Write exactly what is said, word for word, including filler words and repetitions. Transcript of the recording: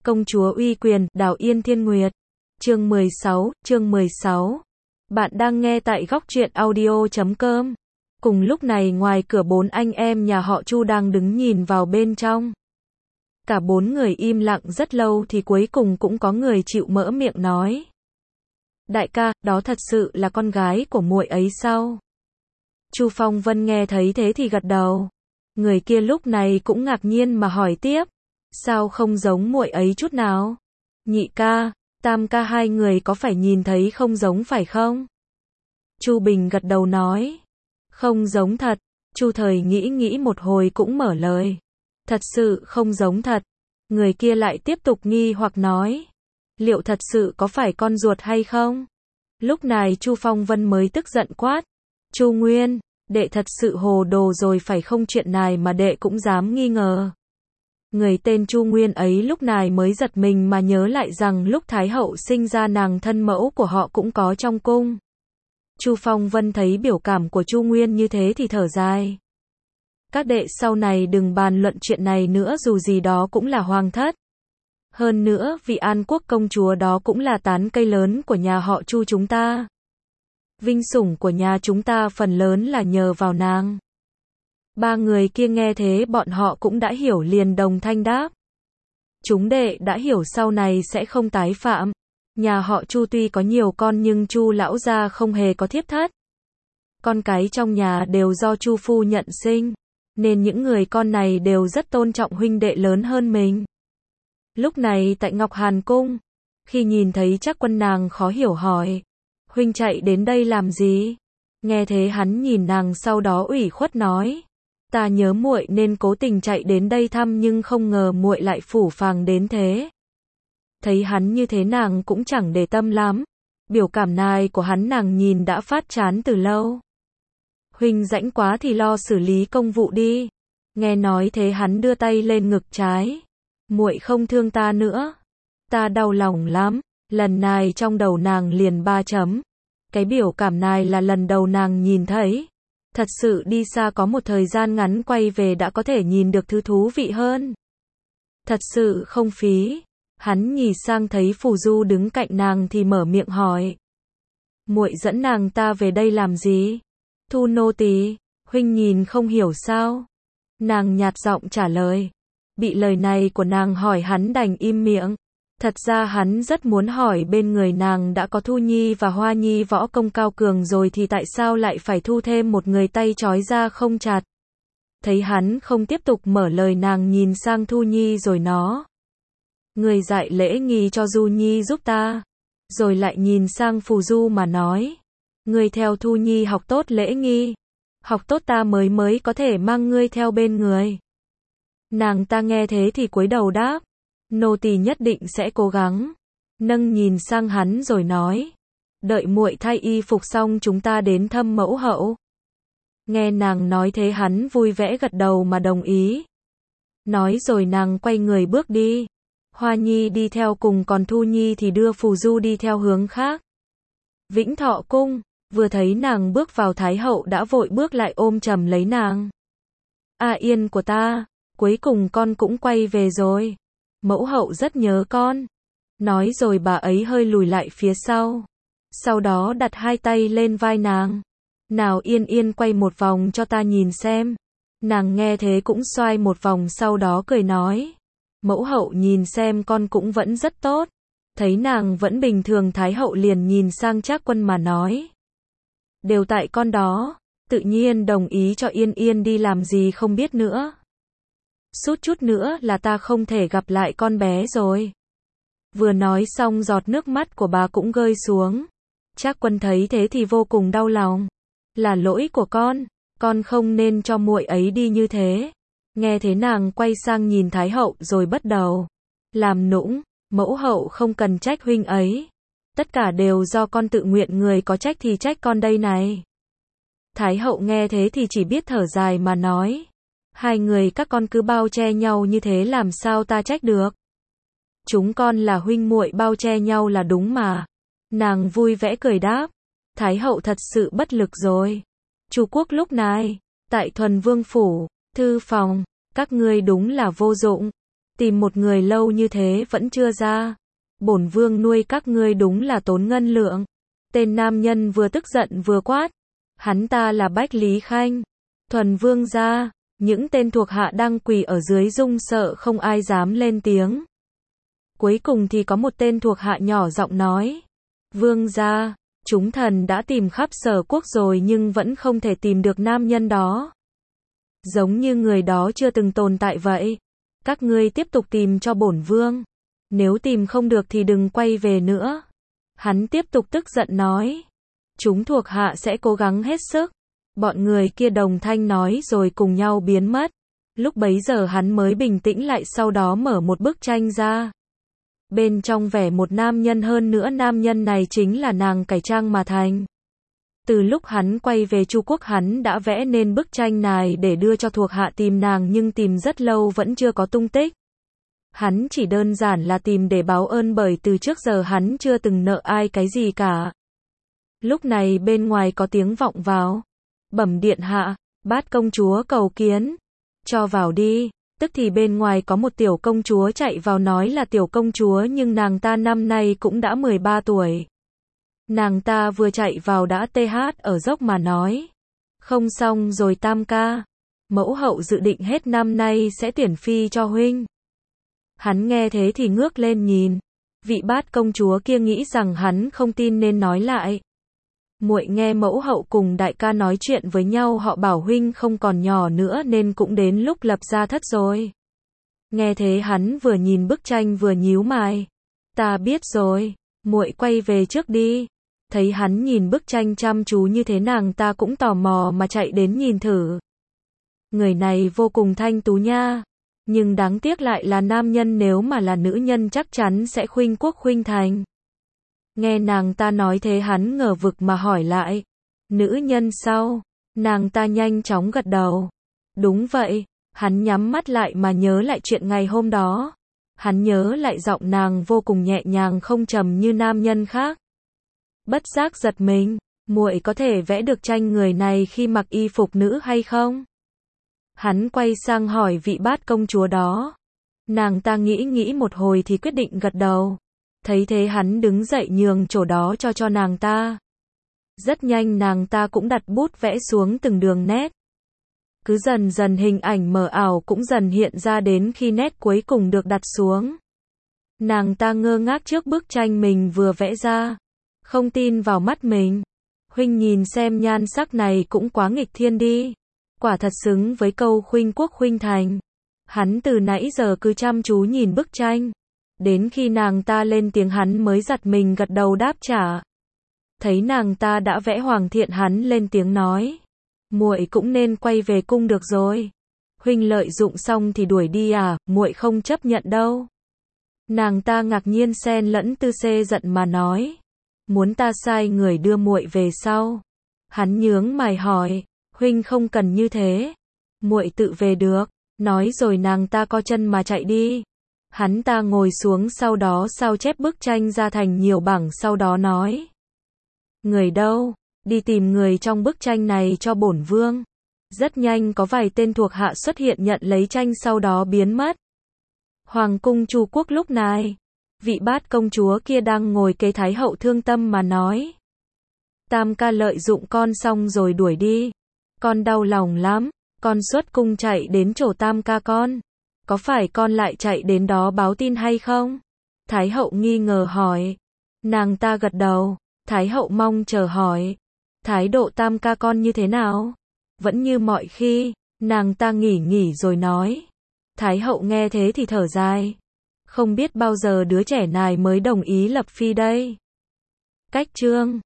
Công chúa uy quyền, Đào Yên Thiên Nguyệt. Chương mười sáu, chương mười sáu. Bạn đang nghe tại góc truyện audio chấm com. Cùng lúc này ngoài cửa bốn anh em nhà họ Chu đang đứng nhìn vào bên trong. Cả bốn người im lặng rất lâu thì cuối cùng cũng có người chịu mở miệng nói. Đại ca, đó thật sự là con gái của muội ấy sao? Chu Phong Vân nghe thấy thế thì gật đầu. Người kia lúc này cũng ngạc nhiên mà hỏi tiếp. Sao không giống muội ấy chút nào? Nhị ca, tam ca hai người có phải nhìn thấy không giống phải không? Chu Bình gật đầu nói. Không giống thật. Chu Thời nghĩ nghĩ một hồi cũng mở lời. Thật sự không giống thật. Người kia lại tiếp tục nghi hoặc nói. Liệu thật sự có phải con ruột hay không? Lúc này Chu Phong Vân mới tức giận quát. Chu Nguyên, đệ thật sự hồ đồ rồi phải không, chuyện này mà đệ cũng dám nghi ngờ. Người tên Chu Nguyên ấy lúc này mới giật mình mà nhớ lại rằng lúc Thái hậu sinh ra nàng thân mẫu của họ cũng có trong cung. Chu Phong Vân thấy biểu cảm của Chu Nguyên như thế thì thở dài. Các đệ sau này đừng bàn luận chuyện này nữa, dù gì đó cũng là hoàng thất. Hơn nữa, vị An Quốc công chúa đó cũng là tán cây lớn của nhà họ Chu chúng ta. Vinh sủng của nhà chúng ta phần lớn là nhờ vào nàng. Ba người kia nghe thế bọn họ cũng đã hiểu liền đồng thanh đáp. Chúng đệ đã hiểu, sau này sẽ không tái phạm. Nhà họ Chu tuy có nhiều con nhưng Chu lão gia không hề có thiếp thất. Con cái trong nhà đều do Chu phu nhận sinh, nên những người con này đều rất tôn trọng huynh đệ lớn hơn mình. Lúc này tại Ngọc Hàn Cung, khi nhìn thấy Trác Quân nàng khó hiểu hỏi. Huynh chạy đến đây làm gì? Nghe thế hắn nhìn nàng sau đó ủy khuất nói. Ta nhớ muội nên cố tình chạy đến đây thăm nhưng không ngờ muội lại phủ phàng đến thế. Thấy hắn như thế nàng cũng chẳng để tâm lắm. Biểu cảm này của hắn nàng nhìn đã phát chán từ lâu. Huynh rãnh quá thì lo xử lý công vụ đi. Nghe nói thế hắn đưa tay lên ngực trái. Muội không thương ta nữa. Ta đau lòng lắm. Lần này trong đầu nàng liền ba chấm. Cái biểu cảm này là lần đầu nàng nhìn thấy. Thật sự đi xa có một thời gian ngắn quay về đã có thể nhìn được thứ thú vị hơn. Thật sự không phí. Hắn nhìn sang thấy Phù Du đứng cạnh nàng thì mở miệng hỏi. Muội dẫn nàng ta về đây làm gì? Thu nô tỳ, huynh nhìn không hiểu sao? Nàng nhạt giọng trả lời. Bị lời này của nàng hỏi hắn đành im miệng. Thật ra hắn rất muốn hỏi bên người nàng đã có Thu Nhi và Hoa Nhi võ công cao cường rồi thì tại sao lại phải thu thêm một người tay trói ra không chặt. Thấy hắn không tiếp tục mở lời nàng nhìn sang Thu Nhi rồi nó. Người dạy lễ nghi cho Du Nhi giúp ta. Rồi lại nhìn sang Phù Du mà nói. Người theo Thu Nhi học tốt lễ nghi. Học tốt ta mới mới có thể mang ngươi theo bên người. Nàng ta nghe thế thì cúi đầu đáp. Nô tỳ nhất định sẽ cố gắng. Nâng nhìn sang hắn rồi nói. Đợi muội thay y phục xong chúng ta đến thăm mẫu hậu. Nghe nàng nói thế hắn vui vẻ gật đầu mà đồng ý. Nói rồi nàng quay người bước đi. Hoa Nhi đi theo cùng còn Thu Nhi thì đưa Phù Du đi theo hướng khác. Vĩnh Thọ Cung, vừa thấy nàng bước vào Thái hậu đã vội bước lại ôm chầm lấy nàng. A Yên của ta, cuối cùng con cũng quay về rồi. Mẫu hậu rất nhớ con. Nói rồi bà ấy hơi lùi lại phía sau. Sau đó đặt hai tay lên vai nàng. Nào Yên Yên quay một vòng cho ta nhìn xem. Nàng nghe thế cũng xoay một vòng sau đó cười nói. Mẫu hậu nhìn xem con cũng vẫn rất tốt. Thấy nàng vẫn bình thường Thái hậu liền nhìn sang Trác Quân mà nói. Đều tại con đó. Tự nhiên đồng ý cho Yên Yên đi làm gì không biết nữa. Sút chút nữa là ta không thể gặp lại con bé rồi. Vừa nói xong giọt nước mắt của bà cũng rơi xuống. Trác Quân thấy thế thì vô cùng đau lòng. Là lỗi của con, con không nên cho muội ấy đi như thế. Nghe thế nàng quay sang nhìn Thái hậu rồi bắt đầu. Làm nũng, mẫu hậu không cần trách huynh ấy. Tất cả đều do con tự nguyện, người có trách thì trách con đây này. Thái hậu nghe thế thì chỉ biết thở dài mà nói. Hai người các con cứ bao che nhau như thế làm sao ta trách được. Chúng con là huynh muội bao che nhau là đúng mà. Nàng vui vẻ cười đáp. Thái hậu thật sự bất lực rồi. Chu Quốc lúc này, tại Thuần Vương Phủ, thư phòng, các ngươi đúng là vô dụng. Tìm một người lâu như thế vẫn chưa ra. Bổn vương nuôi các ngươi đúng là tốn ngân lượng. Tên nam nhân vừa tức giận vừa quát. Hắn ta là Bách Lý Khanh. Thuần vương gia. Những tên thuộc hạ đang quỳ ở dưới run sợ không ai dám lên tiếng. Cuối cùng thì có một tên thuộc hạ nhỏ giọng nói. Vương gia, chúng thần đã tìm khắp Sở quốc rồi nhưng vẫn không thể tìm được nam nhân đó. Giống như người đó chưa từng tồn tại vậy. Các ngươi tiếp tục tìm cho bổn vương. Nếu tìm không được thì đừng quay về nữa. Hắn tiếp tục tức giận nói. Chúng thuộc hạ sẽ cố gắng hết sức. Bọn người kia đồng thanh nói rồi cùng nhau biến mất. Lúc bấy giờ hắn mới bình tĩnh lại, sau đó mở một bức tranh ra. Bên trong vẽ một nam nhân, hơn nữa nam nhân này chính là nàng cải trang mà thành. Từ lúc hắn quay về Chu quốc hắn đã vẽ nên bức tranh này để đưa cho thuộc hạ tìm nàng, nhưng tìm rất lâu vẫn chưa có tung tích. Hắn chỉ đơn giản là tìm để báo ơn, bởi từ trước giờ hắn chưa từng nợ ai cái gì cả. Lúc này bên ngoài có tiếng vọng vào. Bẩm điện hạ, Bát công chúa cầu kiến. Cho vào đi. Tức thì bên ngoài có một tiểu công chúa chạy vào, nói là tiểu công chúa nhưng nàng ta năm nay cũng đã mười ba tuổi. Nàng ta vừa chạy vào đã tê hát ở dốc mà nói. Không xong rồi tam ca. Mẫu hậu dự định hết năm nay sẽ tuyển phi cho huynh. Hắn nghe thế thì ngước lên nhìn. Vị Bát công chúa kia nghĩ rằng hắn không tin nên nói lại. Muội nghe mẫu hậu cùng đại ca nói chuyện với nhau, họ bảo huynh không còn nhỏ nữa nên cũng đến lúc lập gia thất rồi. Nghe thế hắn vừa nhìn bức tranh vừa nhíu mày. Ta biết rồi, muội quay về trước đi. Thấy hắn nhìn bức tranh chăm chú như thế, nàng ta cũng tò mò mà chạy đến nhìn thử. Người này vô cùng thanh tú nha. Nhưng đáng tiếc lại là nam nhân, nếu mà là nữ nhân chắc chắn sẽ khuynh quốc khuynh thành. Nghe nàng ta nói thế hắn ngờ vực mà hỏi lại. Nữ nhân sao? Nàng ta nhanh chóng gật đầu. Đúng vậy. Hắn nhắm mắt lại mà nhớ lại chuyện ngày hôm đó. Hắn nhớ lại giọng nàng vô cùng nhẹ nhàng không trầm như nam nhân khác. Bất giác giật mình. Muội có thể vẽ được tranh người này khi mặc y phục nữ hay không? Hắn quay sang hỏi vị Bát công chúa đó. Nàng ta nghĩ nghĩ một hồi thì quyết định gật đầu. Thấy thế hắn đứng dậy nhường chỗ đó cho cho nàng ta. Rất nhanh nàng ta cũng đặt bút vẽ xuống từng đường nét. Cứ dần dần hình ảnh mờ ảo cũng dần hiện ra đến khi nét cuối cùng được đặt xuống. Nàng ta ngơ ngác trước bức tranh mình vừa vẽ ra. Không tin vào mắt mình. Huynh nhìn xem nhan sắc này cũng quá nghịch thiên đi. Quả thật xứng với câu khuynh quốc khuynh thành. Hắn từ nãy giờ cứ chăm chú nhìn bức tranh. Đến khi nàng ta lên tiếng hắn mới giật mình gật đầu đáp trả. Thấy nàng ta đã vẽ hoàn thiện hắn lên tiếng nói. Muội cũng nên quay về cung được rồi. Huynh lợi dụng xong thì đuổi đi à, muội không chấp nhận đâu. Nàng ta ngạc nhiên xen lẫn tư xê giận mà nói. Muốn ta sai người đưa muội về sau? Hắn nhướng mày hỏi. Huynh không cần như thế. Muội tự về được. Nói rồi nàng ta co chân mà chạy đi. Hắn ta ngồi xuống, sau đó sao chép bức tranh ra thành nhiều bảng, sau đó nói. Người đâu? Đi tìm người trong bức tranh này cho bổn vương. Rất nhanh có vài tên thuộc hạ xuất hiện nhận lấy tranh sau đó biến mất. Hoàng cung Chu quốc lúc này. Vị Bát công chúa kia đang ngồi kế thái hậu thương tâm mà nói. Tam ca lợi dụng con xong rồi đuổi đi. Con đau lòng lắm. Con xuất cung chạy đến chỗ tam ca con. Có phải con lại chạy đến đó báo tin hay không? Thái hậu nghi ngờ hỏi. Nàng ta gật đầu. Thái hậu mong chờ hỏi. Thái độ tam ca con như thế nào? Vẫn như mọi khi. Nàng ta nghỉ nghỉ rồi nói. Thái hậu nghe thế thì thở dài. Không biết bao giờ đứa trẻ này mới đồng ý lập phi đây. Cách chương